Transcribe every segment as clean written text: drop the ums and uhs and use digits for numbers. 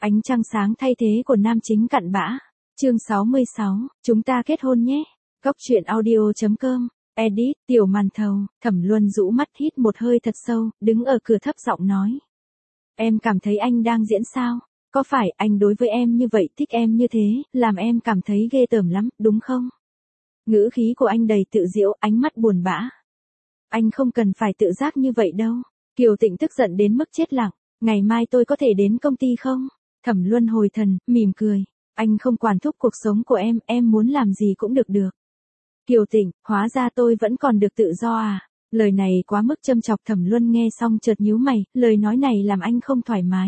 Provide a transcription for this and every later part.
Ánh trăng sáng thay thế của nam chính cặn bã. Chương 66, chúng ta kết hôn nhé. Góc truyện audio.com. Edit, Tiểu Màn Thầu. Thẩm Luân rũ mắt hít một hơi thật sâu, đứng ở cửa thấp giọng nói. Em cảm thấy anh đang diễn sao? Có phải anh đối với em như vậy, thích em như thế, làm em cảm thấy ghê tởm lắm, đúng không? Ngữ khí của anh đầy tự giễu, ánh mắt buồn bã. Anh không cần phải tự giác như vậy đâu. Kiều Tịnh tức giận đến mức chết lặng. Ngày mai tôi có thể đến công ty không? Thẩm Luân hồi thần, mỉm cười. Anh không quản thúc cuộc sống của em muốn làm gì cũng được. Kiều Tịnh, hóa ra tôi vẫn còn được tự do à? Lời này quá mức châm chọc. Thẩm Luân nghe xong chợt nhíu mày, lời nói này làm anh không thoải mái.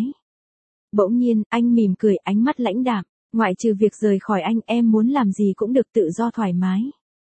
Bỗng nhiên, anh mỉm cười, ánh mắt lãnh đạm. Ngoại trừ việc rời khỏi anh, em muốn làm gì cũng được tự do thoải mái.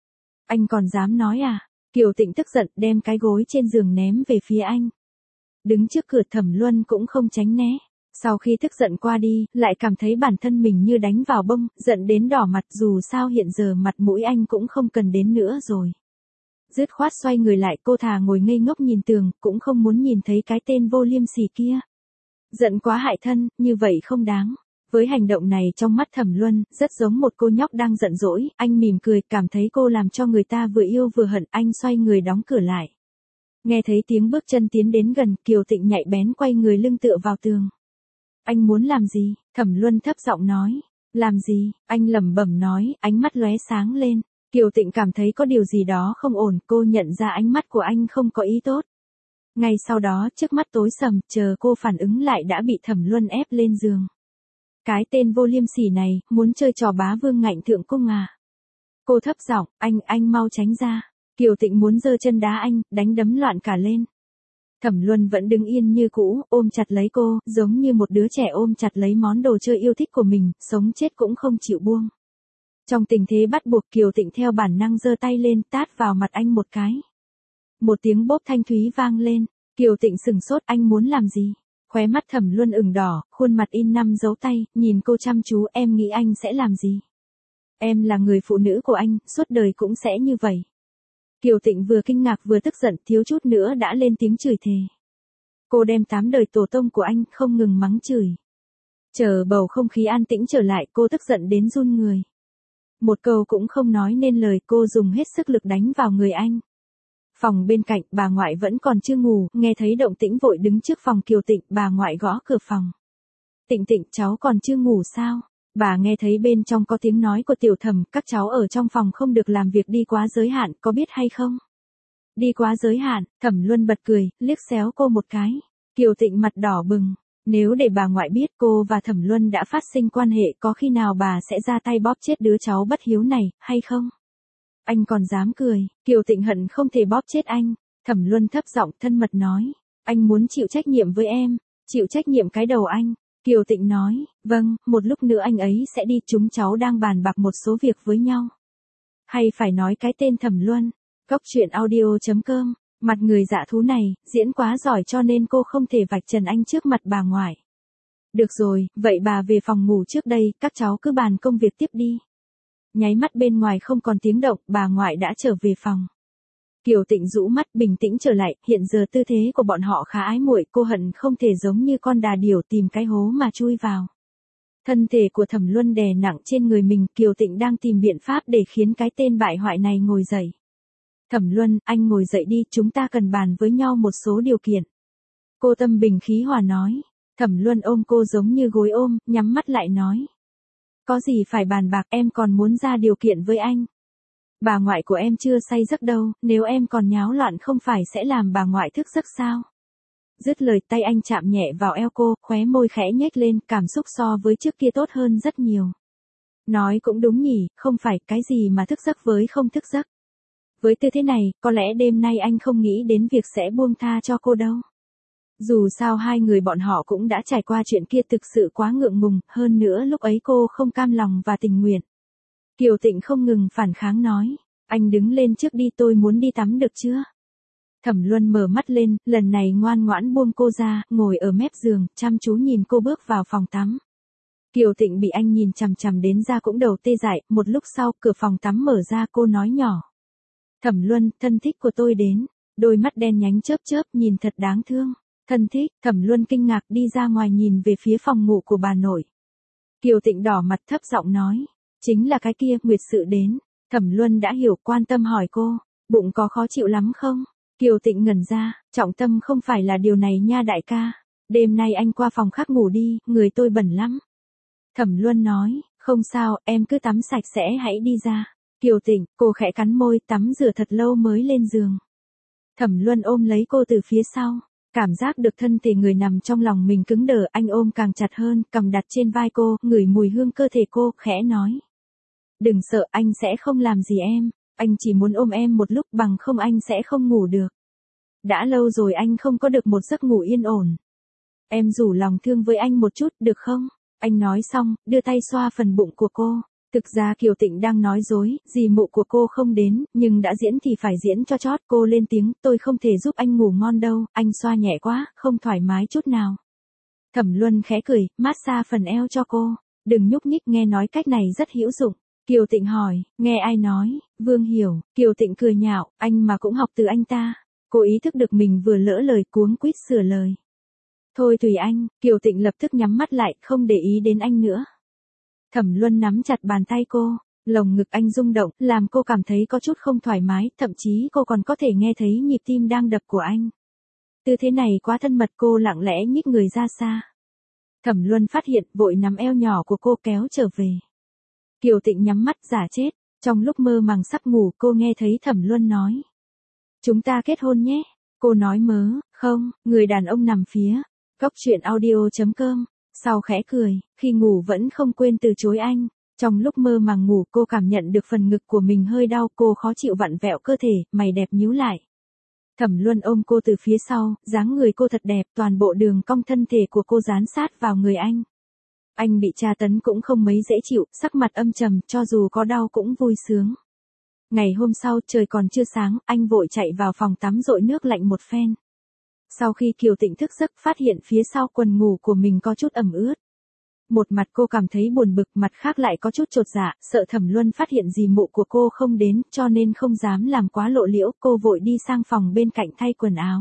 Anh còn dám nói à? Kiều Tịnh tức giận, đem cái gối trên giường ném về phía anh. Đứng trước cửa Thẩm Luân cũng không tránh né. Sau khi tức giận qua đi, lại cảm thấy bản thân mình như đánh vào bông, giận đến đỏ mặt. Dù sao hiện giờ mặt mũi anh cũng không cần đến nữa rồi. Dứt khoát xoay người lại, cô thà ngồi ngây ngốc nhìn tường, cũng không muốn nhìn thấy cái tên vô liêm sỉ kia. Giận quá hại thân, như vậy không đáng. Với hành động này trong mắt Thẩm Luân, rất giống một cô nhóc đang giận dỗi. Anh mỉm cười, cảm thấy cô làm cho người ta vừa yêu vừa hận. Anh xoay người đóng cửa lại. Nghe thấy tiếng bước chân tiến đến gần, Kiều Tịnh nhạy bén quay người lưng tựa vào tường. Anh muốn làm gì? Thẩm Luân thấp giọng nói. Làm gì? Anh lẩm bẩm nói, ánh mắt lóe sáng lên. Kiều Tịnh cảm thấy có điều gì đó không ổn, cô nhận ra ánh mắt của anh không có ý tốt. Ngay sau đó, trước mắt tối sầm, chờ cô phản ứng lại đã bị Thẩm Luân ép lên giường. Cái tên vô liêm sỉ này, muốn chơi trò bá vương ngạnh thượng cung à? Cô thấp giọng, anh mau tránh ra. Kiều Tịnh muốn giơ chân đá anh, đánh đấm loạn cả lên. Thẩm Luân vẫn đứng yên như cũ, ôm chặt lấy cô, giống như một đứa trẻ ôm chặt lấy món đồ chơi yêu thích của mình, sống chết cũng không chịu buông. Trong tình thế bắt buộc, Kiều Tịnh theo bản năng giơ tay lên, tát vào mặt anh một cái. Một tiếng bốp thanh thúy vang lên. Kiều Tịnh sừng sốt, anh muốn làm gì? Khóe mắt Thẩm Luân ửng đỏ, khuôn mặt in 5 dấu tay, nhìn cô chăm chú. Em nghĩ anh sẽ làm gì? Em là người phụ nữ của anh, suốt đời cũng sẽ như vậy. Kiều Tịnh vừa kinh ngạc vừa tức giận, thiếu chút nữa đã lên tiếng chửi thề. Cô đem 8 đời tổ tông của anh không ngừng mắng chửi. Chờ bầu không khí an tĩnh trở lại, cô tức giận đến run người. Một câu cũng không nói nên lời, cô dùng hết sức lực đánh vào người anh. Phòng bên cạnh, bà ngoại vẫn còn chưa ngủ, nghe thấy động tĩnh vội đứng trước phòng Kiều Tịnh, bà ngoại gõ cửa phòng. Tịnh Tịnh, cháu còn chưa ngủ sao? Bà nghe thấy bên trong có tiếng nói của Tiểu Thẩm, các cháu ở trong phòng không được làm việc đi quá giới hạn, có biết hay không? Đi quá giới hạn? Thẩm Luân bật cười, liếc xéo cô một cái. Kiều Tịnh mặt đỏ bừng. Nếu để bà ngoại biết cô và Thẩm Luân đã phát sinh quan hệ, có khi nào bà sẽ ra tay bóp chết đứa cháu bất hiếu này, hay không? Anh còn dám cười. Kiều Tịnh hận không thể bóp chết anh. Thẩm Luân thấp giọng thân mật nói. Anh muốn chịu trách nhiệm với em. Chịu trách nhiệm cái đầu anh. Kiều Tịnh nói, vâng, một lúc nữa anh ấy sẽ đi, chúng cháu đang bàn bạc một số việc với nhau. Hay phải nói cái tên Thẩm Luân. Góc truyện audio.com. Mặt người dạ thú này, diễn quá giỏi cho nên cô không thể vạch trần anh trước mặt bà ngoại. Được rồi, vậy bà về phòng ngủ trước đây, các cháu cứ bàn công việc tiếp đi. Nháy mắt bên ngoài không còn tiếng động, bà ngoại đã trở về phòng. Kiều Tịnh rũ mắt bình tĩnh trở lại, hiện giờ tư thế của bọn họ khá ái muội, cô hận không thể giống như con đà điểu tìm cái hố mà chui vào. Thân thể của Thẩm Luân đè nặng trên người mình, Kiều Tịnh đang tìm biện pháp để khiến cái tên bại hoại này ngồi dậy. Thẩm Luân, anh ngồi dậy đi, chúng ta cần bàn với nhau một số điều kiện. Cô tâm bình khí hòa nói. Thẩm Luân ôm cô giống như gối ôm, nhắm mắt lại nói. Có gì phải bàn bạc, em còn muốn ra điều kiện với anh. Bà ngoại của em chưa say giấc đâu, nếu em còn nháo loạn không phải sẽ làm bà ngoại thức giấc sao? Dứt lời, tay anh chạm nhẹ vào eo cô, khóe môi khẽ nhếch lên, cảm xúc so với trước kia tốt hơn rất nhiều. Nói cũng đúng nhỉ, không phải cái gì mà thức giấc với không thức giấc. Với tư thế này, có lẽ đêm nay anh không nghĩ đến việc sẽ buông tha cho cô đâu. Dù sao hai người bọn họ cũng đã trải qua chuyện kia, thực sự quá ngượng ngùng, hơn nữa lúc ấy cô không cam lòng và tình nguyện. Kiều Tịnh không ngừng phản kháng nói, anh đứng lên trước đi, tôi muốn đi tắm được chưa? Thẩm Luân mở mắt lên, lần này ngoan ngoãn buông cô ra, ngồi ở mép giường, chăm chú nhìn cô bước vào phòng tắm. Kiều Tịnh bị anh nhìn chằm chằm đến da cũng đầu tê dại, một lúc sau, cửa phòng tắm mở ra, cô nói nhỏ. Thẩm Luân, thân thích của tôi đến. Đôi mắt đen nhánh chớp chớp, nhìn thật đáng thương. Thân thích, Thẩm Luân kinh ngạc đi ra ngoài nhìn về phía phòng ngủ của bà nội. Kiều Tịnh đỏ mặt thấp giọng nói. Chính là cái kia, Nguyệt sự đến. Thẩm Luân đã hiểu, quan tâm hỏi cô. Bụng có khó chịu lắm không? Kiều Tịnh ngẩn ra, trọng tâm không phải là điều này nha đại ca. Đêm nay anh qua phòng khác ngủ đi, người tôi bẩn lắm. Thẩm Luân nói, không sao, em cứ tắm sạch sẽ hãy đi ra. Kiều Tịnh, cô khẽ cắn môi, tắm rửa thật lâu mới lên giường. Thẩm Luân ôm lấy cô từ phía sau. Cảm giác được thân thể người nằm trong lòng mình cứng đờ, anh ôm càng chặt hơn, cầm đặt trên vai cô, ngửi mùi hương cơ thể cô, khẽ nói. Đừng sợ, anh sẽ không làm gì em, anh chỉ muốn ôm em một lúc, bằng không anh sẽ không ngủ được. Đã lâu rồi anh không có được một giấc ngủ yên ổn. Em rủ lòng thương với anh một chút, được không? Anh nói xong, đưa tay xoa phần bụng của cô. Thực ra Kiều Tịnh đang nói dối, dì mụ của cô không đến, nhưng đã diễn thì phải diễn cho chót. Cô lên tiếng, tôi không thể giúp anh ngủ ngon đâu, anh xoa nhẹ quá, không thoải mái chút nào. Thẩm Luân khẽ cười, massage phần eo cho cô. Đừng nhúc nhích, nghe nói cách này rất hữu dụng. Kiều Tịnh hỏi, nghe ai nói? Vương Hiểu. Kiều Tịnh cười nhạo, anh mà cũng học từ anh ta. Cô ý thức được mình vừa lỡ lời, cuống quýt sửa lời. Thôi tùy anh. Kiều Tịnh lập tức nhắm mắt lại, không để ý đến anh nữa. Thẩm Luân nắm chặt bàn tay cô, lồng ngực anh rung động, làm cô cảm thấy có chút không thoải mái, thậm chí cô còn có thể nghe thấy nhịp tim đang đập của anh. Tư thế này quá thân mật, cô lặng lẽ nhích người ra xa. Thẩm Luân phát hiện, vội nắm eo nhỏ của cô kéo trở về. Kiều Tịnh nhắm mắt giả chết, trong lúc mơ màng sắp ngủ cô nghe thấy Thẩm Luân nói. Chúng ta kết hôn nhé. Cô nói mớ, không, người đàn ông nằm phía. Góc truyện audio.com. Sau khẽ cười, khi ngủ vẫn không quên từ chối anh. Trong lúc mơ màng ngủ cô cảm nhận được phần ngực của mình hơi đau, cô khó chịu vặn vẹo cơ thể, mày đẹp nhíu lại. Thẩm Luân ôm cô từ phía sau, dáng người cô thật đẹp, toàn bộ đường cong thân thể của cô dán sát vào người anh. Anh bị tra tấn cũng không mấy dễ chịu, sắc mặt âm trầm, cho dù có đau cũng vui sướng. Ngày hôm sau, trời còn chưa sáng, anh vội chạy vào phòng tắm dội nước lạnh một phen. Sau khi Kiều Tịnh thức giấc, phát hiện phía sau quần ngủ của mình có chút ẩm ướt. Một mặt cô cảm thấy buồn bực, mặt khác lại có chút chột dạ, sợ Thẩm Luân phát hiện dì mụ của cô không đến, cho nên không dám làm quá lộ liễu, cô vội đi sang phòng bên cạnh thay quần áo.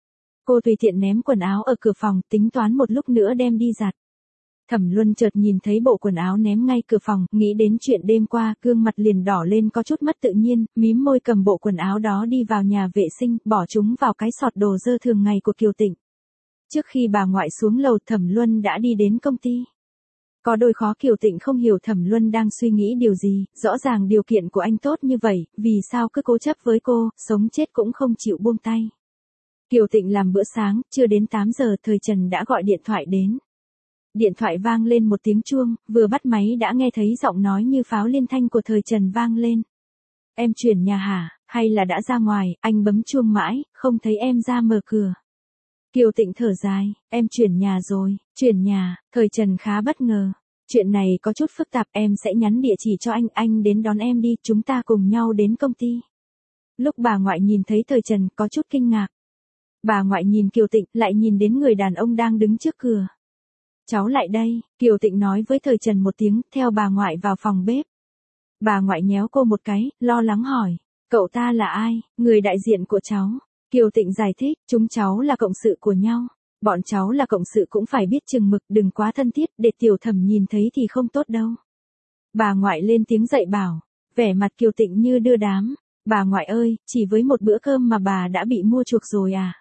Cô tùy tiện ném quần áo ở cửa phòng, tính toán một lúc nữa đem đi giặt. Thẩm Luân chợt nhìn thấy bộ quần áo ném ngay cửa phòng, nghĩ đến chuyện đêm qua, gương mặt liền đỏ lên có chút mất tự nhiên, mím môi cầm bộ quần áo đó đi vào nhà vệ sinh, bỏ chúng vào cái sọt đồ dơ thường ngày của Kiều Tịnh. Trước khi bà ngoại xuống lầu, Thẩm Luân đã đi đến công ty. Có đôi khó Kiều Tịnh không hiểu Thẩm Luân đang suy nghĩ điều gì, rõ ràng điều kiện của anh tốt như vậy, vì sao cứ cố chấp với cô, sống chết cũng không chịu buông tay. Kiều Tịnh làm bữa sáng, chưa đến 8 giờ, Thời Trần đã gọi điện thoại đến. Điện thoại vang lên một tiếng chuông, vừa bắt máy đã nghe thấy giọng nói như pháo liên thanh của Thời Trần vang lên. Em chuyển nhà hả, hay là đã ra ngoài? Anh bấm chuông mãi, không thấy em ra mở cửa. Kiều Tịnh thở dài, em chuyển nhà rồi. Chuyển nhà? Thời Trần khá bất ngờ. Chuyện này có chút phức tạp, em sẽ nhắn địa chỉ cho anh đến đón em đi, chúng ta cùng nhau đến công ty. Lúc bà ngoại nhìn thấy Thời Trần có chút kinh ngạc. Bà ngoại nhìn Kiều Tịnh, lại nhìn đến người đàn ông đang đứng trước cửa. Cháu lại đây, Kiều Tịnh nói với Thời Trần một tiếng, theo bà ngoại vào phòng bếp. Bà ngoại nhéo cô một cái, lo lắng hỏi, cậu ta là ai? Người đại diện của cháu. Kiều Tịnh giải thích, chúng cháu là cộng sự của nhau. Bọn cháu là cộng sự cũng phải biết chừng mực, đừng quá thân thiết, để tiểu thẩm nhìn thấy thì không tốt đâu. Bà ngoại lên tiếng dạy bảo, vẻ mặt Kiều Tịnh như đưa đám. Bà ngoại ơi, chỉ với một bữa cơm mà bà đã bị mua chuộc rồi à?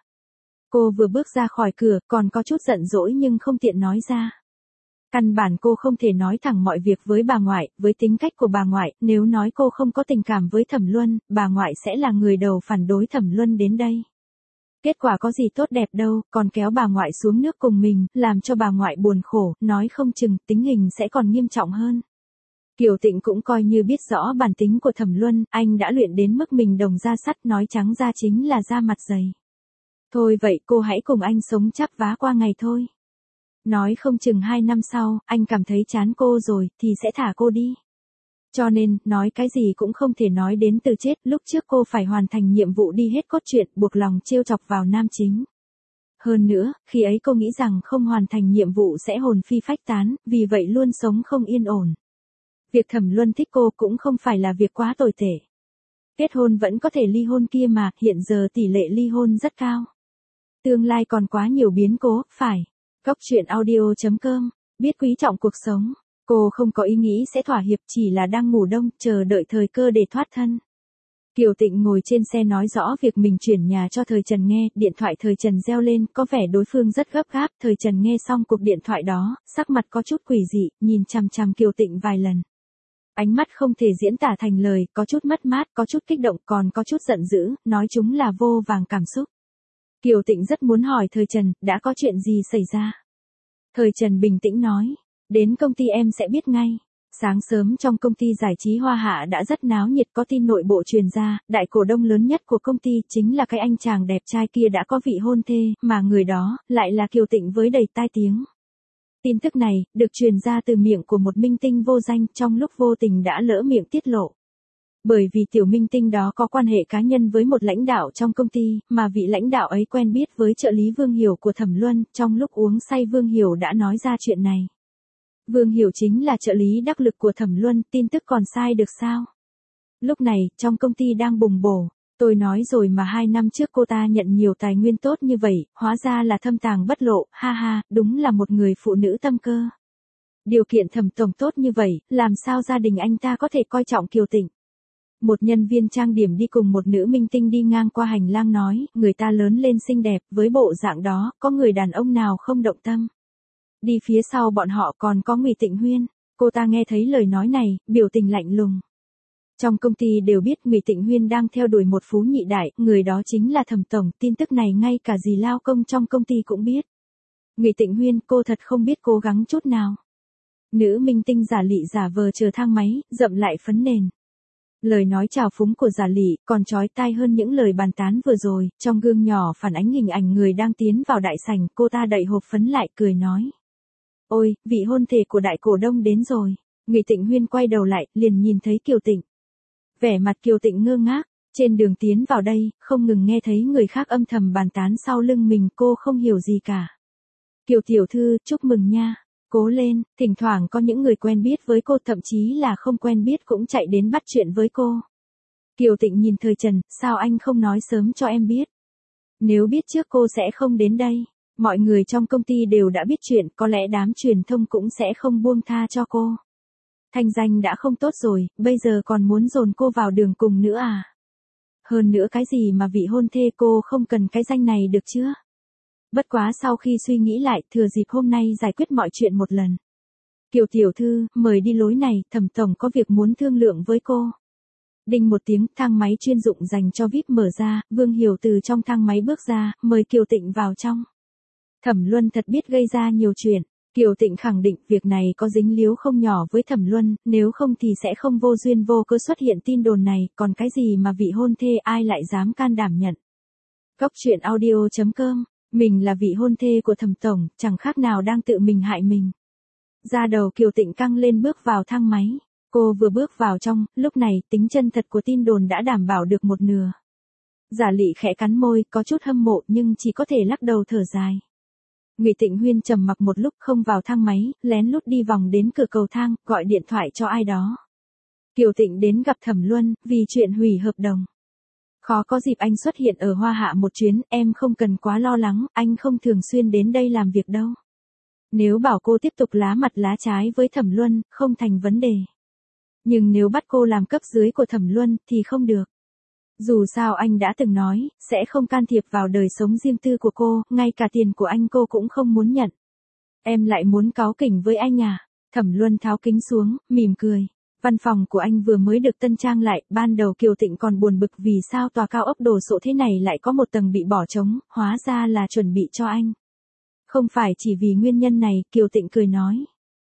Cô vừa bước ra khỏi cửa, còn có chút giận dỗi nhưng không tiện nói ra. Căn bản cô không thể nói thẳng mọi việc với bà ngoại, với tính cách của bà ngoại, nếu nói cô không có tình cảm với Thẩm Luân, bà ngoại sẽ là người đầu phản đối Thẩm Luân đến đây. Kết quả có gì tốt đẹp đâu, còn kéo bà ngoại xuống nước cùng mình, làm cho bà ngoại buồn khổ, nói không chừng, tính hình sẽ còn nghiêm trọng hơn. Kiều Tịnh cũng coi như biết rõ bản tính của Thẩm Luân, anh đã luyện đến mức mình đồng da sắt, nói trắng ra chính là da mặt dày. Thôi vậy cô hãy cùng anh sống chắp vá qua ngày thôi. Nói không chừng 2 năm sau, anh cảm thấy chán cô rồi, thì sẽ thả cô đi. Cho nên, nói cái gì cũng không thể nói đến từ chết, lúc trước cô phải hoàn thành nhiệm vụ đi hết cốt truyện, buộc lòng trêu chọc vào nam chính. Hơn nữa, khi ấy cô nghĩ rằng không hoàn thành nhiệm vụ sẽ hồn phi phách tán, vì vậy luôn sống không yên ổn. Việc Thẩm Luân thích cô cũng không phải là việc quá tồi tệ. Kết hôn vẫn có thể ly hôn kia mà, hiện giờ tỷ lệ ly hôn rất cao. Tương lai còn quá nhiều biến cố, phải. Góc chuyện audio.com, biết quý trọng cuộc sống. Cô không có ý nghĩ sẽ thỏa hiệp, chỉ là đang ngủ đông, chờ đợi thời cơ để thoát thân. Kiều Tịnh ngồi trên xe nói rõ việc mình chuyển nhà cho Thời Trần nghe, điện thoại Thời Trần reo lên, có vẻ đối phương rất gấp gáp. Thời Trần nghe xong cuộc điện thoại đó, sắc mặt có chút quỷ dị, nhìn chằm chằm Kiều Tịnh vài lần. Ánh mắt không thể diễn tả thành lời, có chút mất mát, có chút kích động, còn có chút giận dữ, nói chúng là vô vàng cảm xúc. Kiều Tịnh rất muốn hỏi Thời Trần, đã có chuyện gì xảy ra? Thời Trần bình tĩnh nói, đến công ty em sẽ biết ngay. Sáng sớm trong công ty giải trí Hoa Hạ đã rất náo nhiệt, có tin nội bộ truyền ra, đại cổ đông lớn nhất của công ty chính là cái anh chàng đẹp trai kia đã có vị hôn thê, mà người đó lại là Kiều Tịnh với đầy tai tiếng. Tin tức này được truyền ra từ miệng của một minh tinh vô danh, trong lúc vô tình đã lỡ miệng tiết lộ. Bởi vì tiểu minh tinh đó có quan hệ cá nhân với một lãnh đạo trong công ty, mà vị lãnh đạo ấy quen biết với trợ lý Vương Hiểu của Thẩm Luân, trong lúc uống say Vương Hiểu đã nói ra chuyện này. Vương Hiểu chính là trợ lý đắc lực của Thẩm Luân, tin tức còn sai được sao? Lúc này, trong công ty đang bùng bổ, tôi nói rồi mà 2 năm trước cô ta nhận nhiều tài nguyên tốt như vậy, hóa ra là thâm tàng bất lộ, ha ha, đúng là một người phụ nữ tâm cơ. Điều kiện Thẩm tổng tốt như vậy, làm sao gia đình anh ta có thể coi trọng Kiều Tịnh? Một nhân viên trang điểm đi cùng một nữ minh tinh đi ngang qua hành lang nói, người ta lớn lên xinh đẹp, với bộ dạng đó, có người đàn ông nào không động tâm. Đi phía sau bọn họ còn có Ngụy Tịnh Huyên, cô ta nghe thấy lời nói này, biểu tình lạnh lùng. Trong công ty đều biết Ngụy Tịnh Huyên đang theo đuổi một phú nhị đại, người đó chính là Thẩm tổng, tin tức này ngay cả dì lao công trong công ty cũng biết. Ngụy Tịnh Huyên, cô thật không biết cố gắng chút nào. Nữ minh tinh giả lị giả vờ chờ thang máy, dậm lại phấn nền. Lời nói trào phúng của giả lị còn chói tai hơn những lời bàn tán vừa rồi, trong gương nhỏ phản ánh hình ảnh người đang tiến vào đại sảnh, cô ta đậy hộp phấn lại cười nói. Ôi, vị hôn thê của đại cổ đông đến rồi. Ngụy Tịnh Huyên quay đầu lại, liền nhìn thấy Kiều Tịnh. Vẻ mặt Kiều Tịnh ngơ ngác, trên đường tiến vào đây, không ngừng nghe thấy người khác âm thầm bàn tán sau lưng mình, cô không hiểu gì cả. Kiều tiểu thư, chúc mừng nha. Cố lên, thỉnh thoảng có những người quen biết với cô, thậm chí là không quen biết cũng chạy đến bắt chuyện với cô. Kiều Tịnh nhìn Thời Trần, sao anh không nói sớm cho em biết? Nếu biết trước cô sẽ không đến đây. Mọi người trong công ty đều đã biết chuyện, có lẽ đám truyền thông cũng sẽ không buông tha cho cô. Thanh danh đã không tốt rồi, bây giờ còn muốn dồn cô vào đường cùng nữa à? Hơn nữa cái gì mà vị hôn thê, cô không cần cái danh này được chưa? Bất quá sau khi suy nghĩ lại, thừa dịp hôm nay giải quyết mọi chuyện một lần. Kiều tiểu thư, mời đi lối này, Thẩm tổng có việc muốn thương lượng với cô. Đinh một tiếng, thang máy chuyên dụng dành cho VIP mở ra, Vương Hiểu từ trong thang máy bước ra, mời Kiều Tịnh vào trong. Thẩm Luân thật biết gây ra nhiều chuyện. Kiều Tịnh khẳng định việc này có dính líu không nhỏ với Thẩm Luân, nếu không thì sẽ không vô duyên vô cớ xuất hiện tin đồn này, còn cái gì mà vị hôn thê ai lại dám can đảm nhận. Góc chuyện audio.com, mình là vị hôn thê của Thẩm tổng, chẳng khác nào đang tự mình hại mình. Da đầu Kiều Tịnh căng lên bước vào thang máy. Cô vừa bước vào trong, lúc này tính chân thật của tin đồn đã đảm bảo được một nửa. Giả lị khẽ cắn môi, có chút hâm mộ nhưng chỉ có thể lắc đầu thở dài. Ngụy Tịnh Huyên trầm mặc một lúc không vào thang máy, lén lút đi vòng đến cửa cầu thang, gọi điện thoại cho ai đó. Kiều Tịnh đến gặp Thẩm Luân, vì chuyện hủy hợp đồng. Khó có dịp anh xuất hiện ở Hoa Hạ một chuyến, em không cần quá lo lắng, anh không thường xuyên đến đây làm việc đâu. Nếu bảo cô tiếp tục lá mặt lá trái với Thẩm Luân, không thành vấn đề. Nhưng nếu bắt cô làm cấp dưới của Thẩm Luân, thì không được. Dù sao anh đã từng nói, sẽ không can thiệp vào đời sống riêng tư của cô, ngay cả tiền của anh cô cũng không muốn nhận. Em lại muốn cáu kỉnh với anh à? Thẩm Luân tháo kính xuống, mỉm cười. Văn phòng của anh vừa mới được tân trang lại, ban đầu Kiều Tịnh còn buồn bực vì sao tòa cao ốc đồ sộ thế này lại có một tầng bị bỏ trống, hóa ra là chuẩn bị cho anh. Không phải chỉ vì nguyên nhân này, Kiều Tịnh cười nói.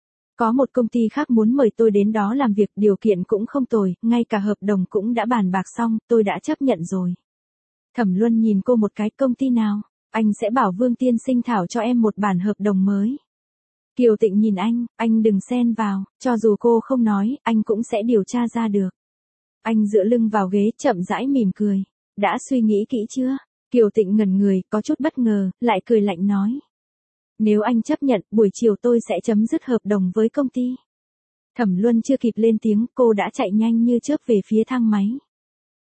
Có một công ty khác muốn mời tôi đến đó làm việc, điều kiện cũng không tồi, ngay cả hợp đồng cũng đã bàn bạc xong, tôi đã chấp nhận rồi. Thẩm Luân nhìn cô một cái, công ty nào? Anh sẽ bảo Vương tiên sinh thảo cho em một bản hợp đồng mới. Kiều Tịnh nhìn anh đừng xen vào, cho dù cô không nói, anh cũng sẽ điều tra ra được. Anh dựa lưng vào ghế, chậm rãi mỉm cười. Đã suy nghĩ kỹ chưa? Kiều Tịnh ngẩn người, có chút bất ngờ, lại cười lạnh nói. Nếu anh chấp nhận, buổi chiều tôi sẽ chấm dứt hợp đồng với công ty. Thẩm Luân chưa kịp lên tiếng, cô đã chạy nhanh như chớp về phía thang máy.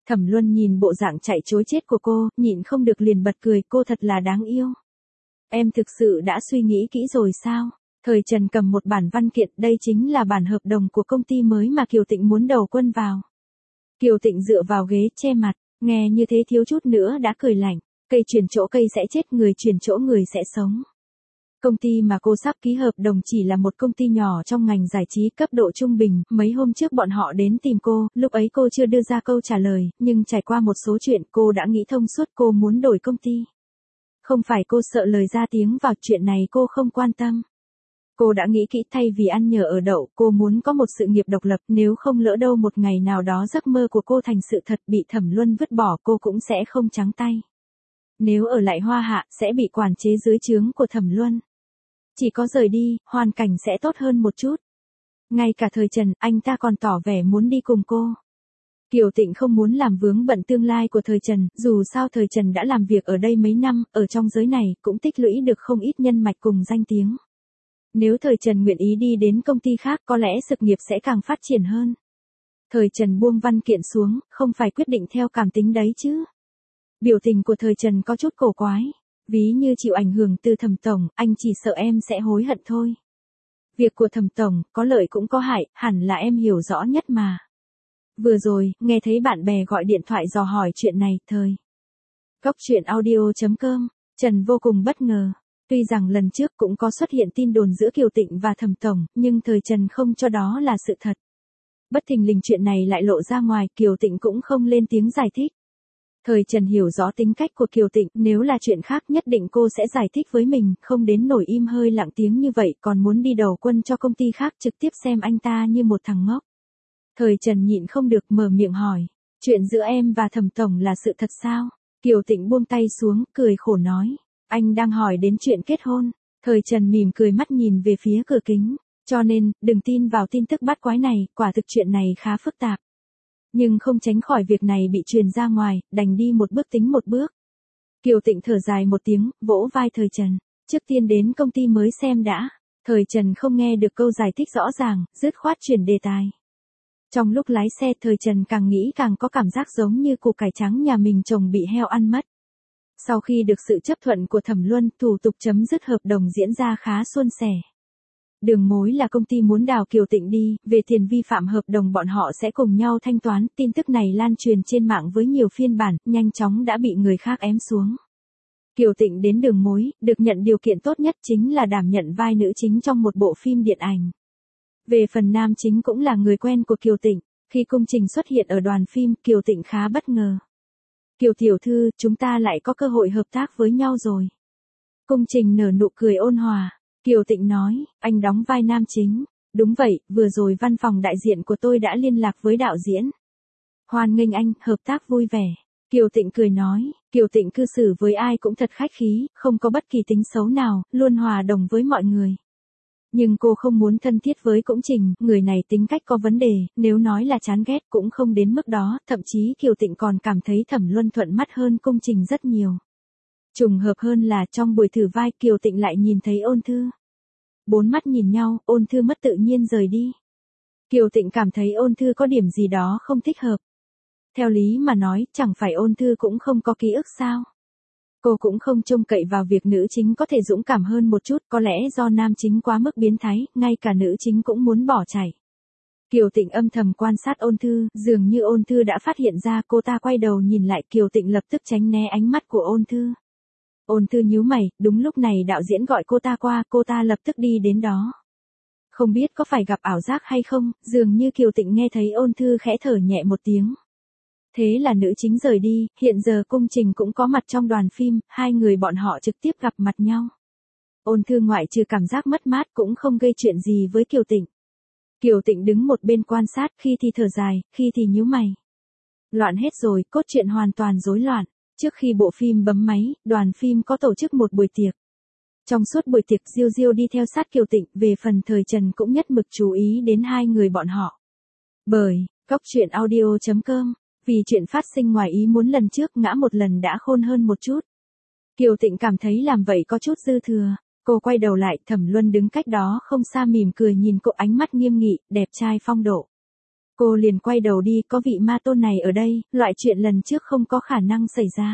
Thẩm Luân nhìn bộ dạng chạy trối chết của cô, nhịn không được liền bật cười, cô thật là đáng yêu. Em thực sự đã suy nghĩ kỹ rồi sao? Thời Trần cầm một bản văn kiện, đây chính là bản hợp đồng của công ty mới mà Kiều Tịnh muốn đầu quân vào. Kiều Tịnh dựa vào ghế che mặt, nghe như thế thiếu chút nữa đã cười lạnh, cây chuyển chỗ cây sẽ chết, người chuyển chỗ người sẽ sống. Công ty mà cô sắp ký hợp đồng chỉ là một công ty nhỏ trong ngành giải trí cấp độ trung bình, mấy hôm trước bọn họ đến tìm cô, lúc ấy cô chưa đưa ra câu trả lời, nhưng trải qua một số chuyện cô đã nghĩ thông suốt, cô muốn đổi công ty. Không phải cô sợ lời ra tiếng vào, chuyện này cô không quan tâm. Cô đã nghĩ kỹ, thay vì ăn nhờ ở đậu, cô muốn có một sự nghiệp độc lập, nếu không lỡ đâu một ngày nào đó giấc mơ của cô thành sự thật, bị Thẩm Luân vứt bỏ, cô cũng sẽ không trắng tay. Nếu ở lại Hoa Hạ, sẽ bị quản chế dưới trướng của Thẩm Luân. Chỉ có rời đi, hoàn cảnh sẽ tốt hơn một chút. Ngay cả Thời Trần, anh ta còn tỏ vẻ muốn đi cùng cô. Kiều Tịnh không muốn làm vướng bận tương lai của Thời Trần, dù sao Thời Trần đã làm việc ở đây mấy năm, ở trong giới này, cũng tích lũy được không ít nhân mạch cùng danh tiếng. Nếu Thời Trần nguyện ý đi đến công ty khác, có lẽ sự nghiệp sẽ càng phát triển hơn. Thời Trần buông văn kiện xuống, không phải quyết định theo cảm tính đấy chứ. Biểu tình của Thời Trần có chút cổ quái. Ví như chịu ảnh hưởng từ Thẩm tổng, anh chỉ sợ em sẽ hối hận thôi. Việc của Thẩm tổng, có lợi cũng có hại, hẳn là em hiểu rõ nhất mà. Vừa rồi, nghe thấy bạn bè gọi điện thoại dò hỏi chuyện này, Góc truyện audio.com, Trần vô cùng bất ngờ. Tuy rằng lần trước cũng có xuất hiện tin đồn giữa Kiều Tịnh và Thẩm tổng, nhưng Thời Trần không cho đó là sự thật. Bất thình lình chuyện này lại lộ ra ngoài, Kiều Tịnh cũng không lên tiếng giải thích. Thời Trần hiểu rõ tính cách của Kiều Tịnh, nếu là chuyện khác nhất định cô sẽ giải thích với mình, không đến nổi im hơi lặng tiếng như vậy, còn muốn đi đầu quân cho công ty khác, trực tiếp xem anh ta như một thằng ngốc. Thời Trần nhịn không được mở miệng hỏi, chuyện giữa em và Thẩm tổng là sự thật sao? Kiều Tịnh buông tay xuống, cười khổ nói, anh đang hỏi đến chuyện kết hôn. Thời Trần mỉm cười, mắt nhìn về phía cửa kính, cho nên, đừng tin vào tin tức bát quái này, quả thực chuyện này khá phức tạp. Nhưng không tránh khỏi việc này bị truyền ra ngoài, đành đi một bước tính một bước. Kiều Tịnh thở dài một tiếng, vỗ vai Thời Trần, trước tiên đến công ty mới xem đã. Thời Trần không nghe được câu giải thích rõ ràng, dứt khoát chuyển đề tài. Trong lúc lái xe, Thời Trần càng nghĩ càng có cảm giác giống như củ cải trắng nhà mình trồng bị heo ăn mất. Sau khi được sự chấp thuận của Thẩm Luân, thủ tục chấm dứt hợp đồng diễn ra khá suôn sẻ. Đường mối là công ty muốn đào Kiều Tịnh đi, về tiền vi phạm hợp đồng bọn họ sẽ cùng nhau thanh toán, tin tức này lan truyền trên mạng với nhiều phiên bản, nhanh chóng đã bị người khác ém xuống. Kiều Tịnh đến đường mối, được nhận điều kiện tốt nhất chính là đảm nhận vai nữ chính trong một bộ phim điện ảnh. Về phần nam chính cũng là người quen của Kiều Tịnh, khi Cung Trình xuất hiện ở đoàn phim, Kiều Tịnh khá bất ngờ. Kiều tiểu thư, chúng ta lại có cơ hội hợp tác với nhau rồi. Cung Trình nở nụ cười ôn hòa. Kiều Tịnh nói, anh đóng vai nam chính. Đúng vậy, vừa rồi văn phòng đại diện của tôi đã liên lạc với đạo diễn. Hoan nghênh anh, hợp tác vui vẻ. Kiều Tịnh cười nói, Kiều Tịnh cư xử với ai cũng thật khách khí, không có bất kỳ tính xấu nào, luôn hòa đồng với mọi người. Nhưng cô không muốn thân thiết với Cung Trình, người này tính cách có vấn đề, nếu nói là chán ghét cũng không đến mức đó, thậm chí Kiều Tịnh còn cảm thấy Thẩm Luân thuận mắt hơn Cung Trình rất nhiều. Trùng hợp hơn là trong buổi thử vai, Kiều Tịnh lại nhìn thấy Ôn Thư. Bốn mắt nhìn nhau, Ôn Thư mất tự nhiên rời đi. Kiều Tịnh cảm thấy Ôn Thư có điểm gì đó không thích hợp. Theo lý mà nói, chẳng phải Ôn Thư cũng không có ký ức sao? Cô cũng không trông cậy vào việc nữ chính có thể dũng cảm hơn một chút, có lẽ do nam chính quá mức biến thái, ngay cả nữ chính cũng muốn bỏ chạy. Kiều Tịnh âm thầm quan sát Ôn Thư, dường như Ôn Thư đã phát hiện ra, cô ta quay đầu nhìn lại, Kiều Tịnh lập tức tránh né ánh mắt của Ôn Thư. Ôn Thư nhíu mày, đúng lúc này đạo diễn gọi cô ta qua, cô ta lập tức đi đến đó. Không biết có phải gặp ảo giác hay không, dường như Kiều Tịnh nghe thấy Ôn Thư khẽ thở nhẹ một tiếng. Thế là nữ chính rời đi, hiện giờ Cung Trình cũng có mặt trong đoàn phim, hai người bọn họ trực tiếp gặp mặt nhau. Ôn Thư ngoại trừ cảm giác mất mát cũng không gây chuyện gì với Kiều Tịnh. Kiều Tịnh đứng một bên quan sát, khi thì thở dài, khi thì nhíu mày. Loạn hết rồi, cốt truyện hoàn toàn rối loạn. Trước khi bộ phim bấm máy, đoàn phim có tổ chức một buổi tiệc. Trong suốt buổi tiệc, Diêu Diêu đi theo sát Kiều Tịnh, về phần Thời Trần cũng nhất mực chú ý đến hai người bọn họ. Bởi, Góc truyện audio.com, vì chuyện phát sinh ngoài ý muốn lần trước, ngã một lần đã khôn hơn một chút. Kiều Tịnh cảm thấy làm vậy có chút dư thừa. Cô quay đầu lại, Thẩm Luân đứng cách đó không xa mỉm cười nhìn cô, ánh mắt nghiêm nghị, đẹp trai phong độ. Cô liền quay đầu đi, có vị ma tôn này ở đây, loại chuyện lần trước không có khả năng xảy ra.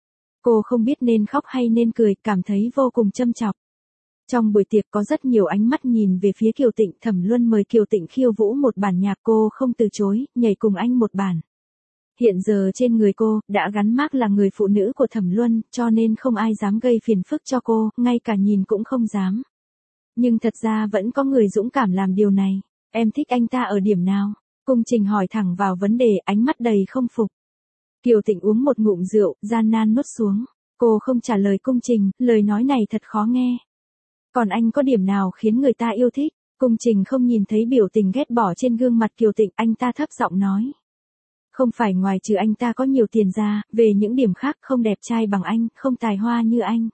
Cô không biết nên khóc hay nên cười, cảm thấy vô cùng châm chọc. Trong buổi tiệc có rất nhiều ánh mắt nhìn về phía Kiều Tịnh, Thẩm Luân mời Kiều Tịnh khiêu vũ một bản nhạc, cô không từ chối, nhảy cùng anh một bản. Hiện giờ trên người cô, đã gắn mác là người phụ nữ của Thẩm Luân, cho nên không ai dám gây phiền phức cho cô, ngay cả nhìn cũng không dám. Nhưng thật ra vẫn có người dũng cảm làm điều này. Em thích anh ta ở điểm nào? Cung Trình hỏi thẳng vào vấn đề, ánh mắt đầy không phục. Kiều Tịnh uống một ngụm rượu, gian nan nuốt xuống. Cô không trả lời Cung Trình, lời nói này thật khó nghe. Còn anh có điểm nào khiến người ta yêu thích? Cung Trình không nhìn thấy biểu tình ghét bỏ trên gương mặt Kiều Tịnh, anh ta thấp giọng nói. Không phải ngoài trừ anh ta có nhiều tiền ra, về những điểm khác không đẹp trai bằng anh, không tài hoa như anh.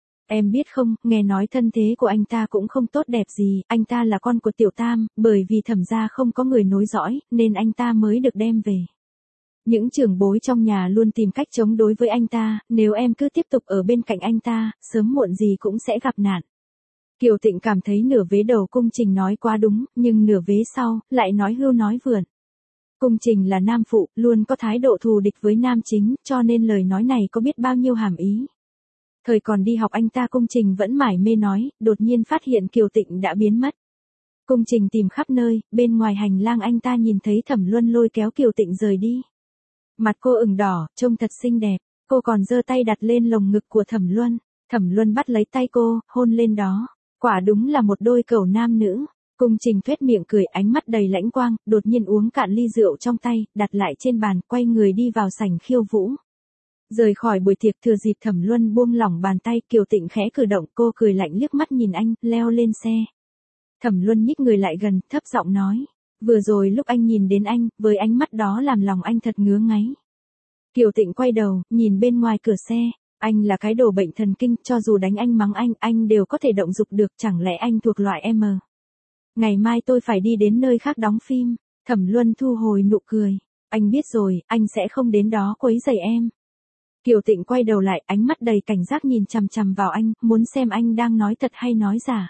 Em biết không, nghe nói thân thế của anh ta cũng không tốt đẹp gì, anh ta là con của Tiểu Tam, bởi vì Thẩm gia không có người nối dõi, nên anh ta mới được đem về. Những trưởng bối trong nhà luôn tìm cách chống đối với anh ta, nếu em cứ tiếp tục ở bên cạnh anh ta, sớm muộn gì cũng sẽ gặp nạn. Kiều Tịnh cảm thấy nửa vế đầu Cung Trình nói quá đúng, nhưng nửa vế sau, lại nói hưu nói vượn. Cung Trình là nam phụ, luôn có thái độ thù địch với nam chính, cho nên lời nói này có biết bao nhiêu hàm ý. Thời còn đi học anh ta Cung Trình vẫn mải mê nói, đột nhiên phát hiện Kiều Tịnh đã biến mất. Cung Trình tìm khắp nơi, bên ngoài hành lang anh ta nhìn thấy Thẩm Luân lôi kéo Kiều Tịnh rời đi. Mặt cô ửng đỏ, trông thật xinh đẹp, cô còn giơ tay đặt lên lồng ngực của Thẩm Luân. Thẩm Luân bắt lấy tay cô, hôn lên đó. Quả đúng là một đôi cẩu nam nữ. Cung Trình phết miệng cười, ánh mắt đầy lãnh quang, đột nhiên uống cạn ly rượu trong tay, đặt lại trên bàn, quay người đi vào sảnh khiêu vũ. Rời khỏi buổi tiệc, thừa dịp Thẩm Luân buông lỏng bàn tay, Kiều Tịnh khẽ cử động, cô cười lạnh liếc mắt nhìn anh, leo lên xe. Thẩm Luân nhích người lại gần, thấp giọng nói, vừa rồi lúc anh nhìn đến anh, với ánh mắt đó làm lòng anh thật ngứa ngáy. Kiều Tịnh quay đầu, nhìn bên ngoài cửa xe, anh là cái đồ bệnh thần kinh, cho dù đánh anh mắng anh đều có thể động dục được, chẳng lẽ anh thuộc loại M. Ngày mai tôi phải đi đến nơi khác đóng phim. Thẩm Luân thu hồi nụ cười, anh biết rồi, anh sẽ không đến đó quấy rầy em. Kiều Tịnh quay đầu lại, ánh mắt đầy cảnh giác nhìn chằm chằm vào anh, muốn xem anh đang nói thật hay nói giả.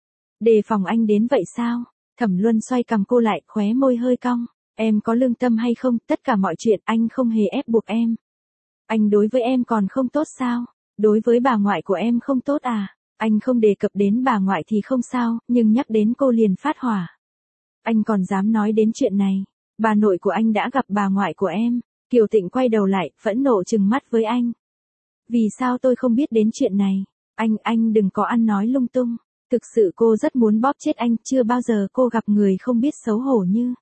Đề phòng anh đến vậy sao? Thẩm Luân xoay cằm cô lại, khóe môi hơi cong. Em có lương tâm hay không, tất cả mọi chuyện anh không hề ép buộc em. Anh đối với em còn không tốt sao? Đối với bà ngoại của em không tốt à? Anh không đề cập đến bà ngoại thì không sao, nhưng nhắc đến cô liền phát hỏa. Anh còn dám nói đến chuyện này. Bà nội của anh đã gặp bà ngoại của em. Kiều Tịnh quay đầu lại, phẫn nộ trừng mắt với anh. Vì sao tôi không biết đến chuyện này? Anh đừng có ăn nói lung tung. Thực sự cô rất muốn bóp chết anh, chưa bao giờ cô gặp người không biết xấu hổ như.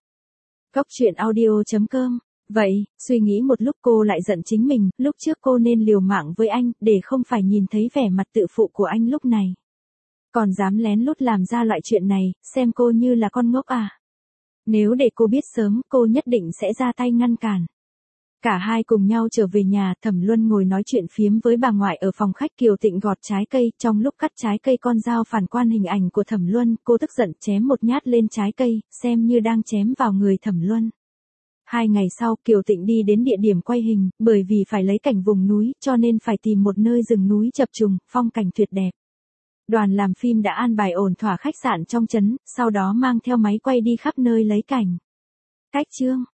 Goctruyện.audio.com. Vậy, suy nghĩ một lúc cô lại giận chính mình, lúc trước cô nên liều mạng với anh, để không phải nhìn thấy vẻ mặt tự phụ của anh lúc này. Còn dám lén lút làm ra loại chuyện này, xem cô như là con ngốc à? Nếu để cô biết sớm, cô nhất định sẽ ra tay ngăn cản. Cả hai cùng nhau trở về nhà, Thẩm Luân ngồi nói chuyện phiếm với bà ngoại ở phòng khách. Kiều Tịnh gọt trái cây, trong lúc cắt trái cây con dao phản quang hình ảnh của Thẩm Luân, cô tức giận chém một nhát lên trái cây, xem như đang chém vào người Thẩm Luân. 2 ngày sau, Kiều Tịnh đi đến địa điểm quay hình, bởi vì phải lấy cảnh vùng núi, cho nên phải tìm một nơi rừng núi chập trùng, phong cảnh tuyệt đẹp. Đoàn làm phim đã an bài ổn thỏa khách sạn trong trấn, sau đó mang theo máy quay đi khắp nơi lấy cảnh. Cách chương